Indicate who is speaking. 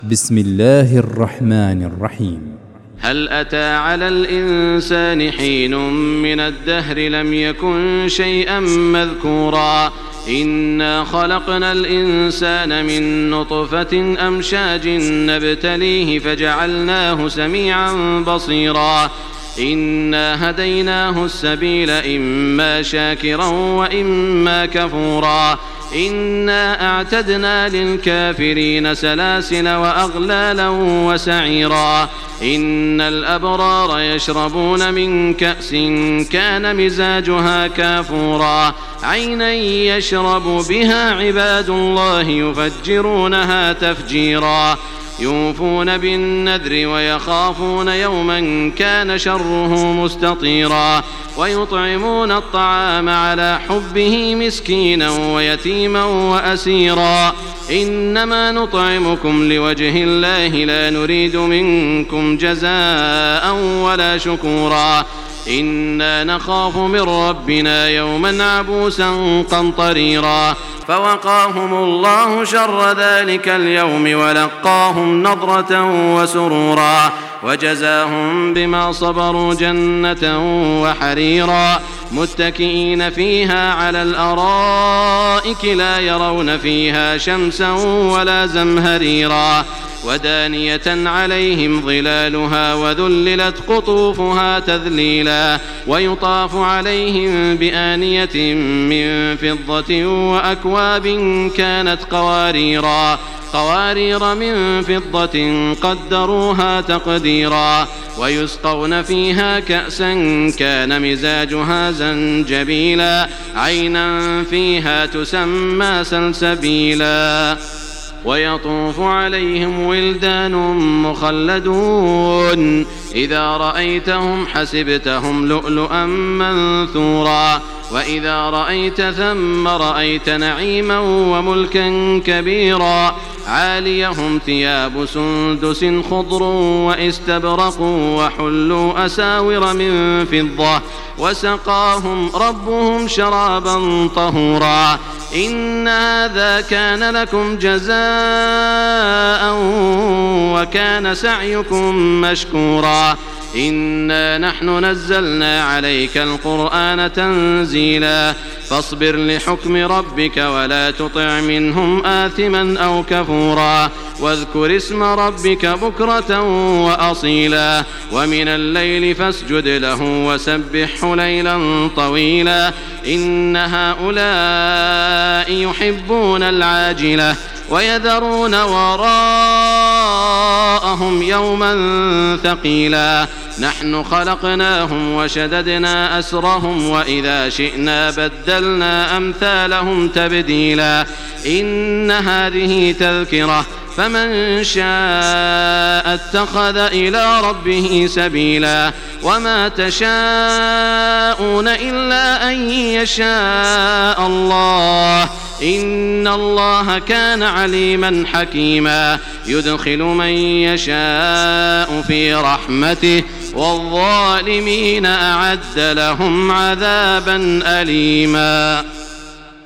Speaker 1: بسم الله الرحمن الرحيم.
Speaker 2: هل أتى على الإنسان حين من الدهر لم يكن شيئا مذكورا إنا خلقنا الإنسان من نطفة أمشاج نبتليه فجعلناه سميعا بصيرا إنا هديناه السبيل إما شاكرا وإما كفورا إنا أعتدنا للكافرين سلاسل وأغلالا وسعيرا إن الأبرار يشربون من كأس كان مزاجها كافورا عينا يشرب بها عباد الله يفجرونها تفجيرا يوفون بالنذر ويخافون يوما كان شره مستطيرا ويطعمون الطعام على حبه مسكينا ويتيما وأسيرا إنما نطعمكم لوجه الله لا نريد منكم جزاء ولا شكورا إنا نخاف من ربنا يوما عبوسا قمطريرا فوقاهم الله شر ذلك اليوم ولقاهم نضرة وسرورا وجزاهم بما صبروا جنة وحريرا متكئين فيها على الأرائك لا يرون فيها شمسا ولا زمهريرا ودانية عليهم ظلالها وذللت قطوفها تذليلا ويطاف عليهم بآنية من فضة وأكواب كانت قوارير من فضة قدروها تقديرا ويسقون فيها كأسا كان مزاجها زنجبيلا عينا فيها تسمى سلسبيلا ويطوف عليهم ولدان مخلدون إذا رأيتهم حسبتهم لؤلؤا منثورا وإذا رأيت ثم رأيت نعيما وملكا كبيرا عاليهم ثياب سندس خضر واستبرق وحلوا أساور من فضة وسقاهم ربهم شرابا طهورا إن هذا كان لكم جزاء وكان سعيكم مشكورا إنا نحن نزلنا عليك القرآن تنزيلا فاصبر لحكم ربك ولا تطع منهم آثما أو كفورا واذكر اسم ربك بكرة وأصيلا ومن الليل فاسجد له وسبحه ليلا طويلا إن هؤلاء يحبون العاجلة ويذرون وراءهم يوما ثقيلا نحن خلقناهم وشددنا أسرهم وإذا شئنا بدلنا أمثالهم تبديلا إن هذه تذكرة فمن شاء اتخذ إلى ربه سبيلا وما تشاءون إلا أن يشاء الله إن الله كان عليما حكيما يدخل من يشاء في رحمته والظالمين أعد لهم عذابا أليما.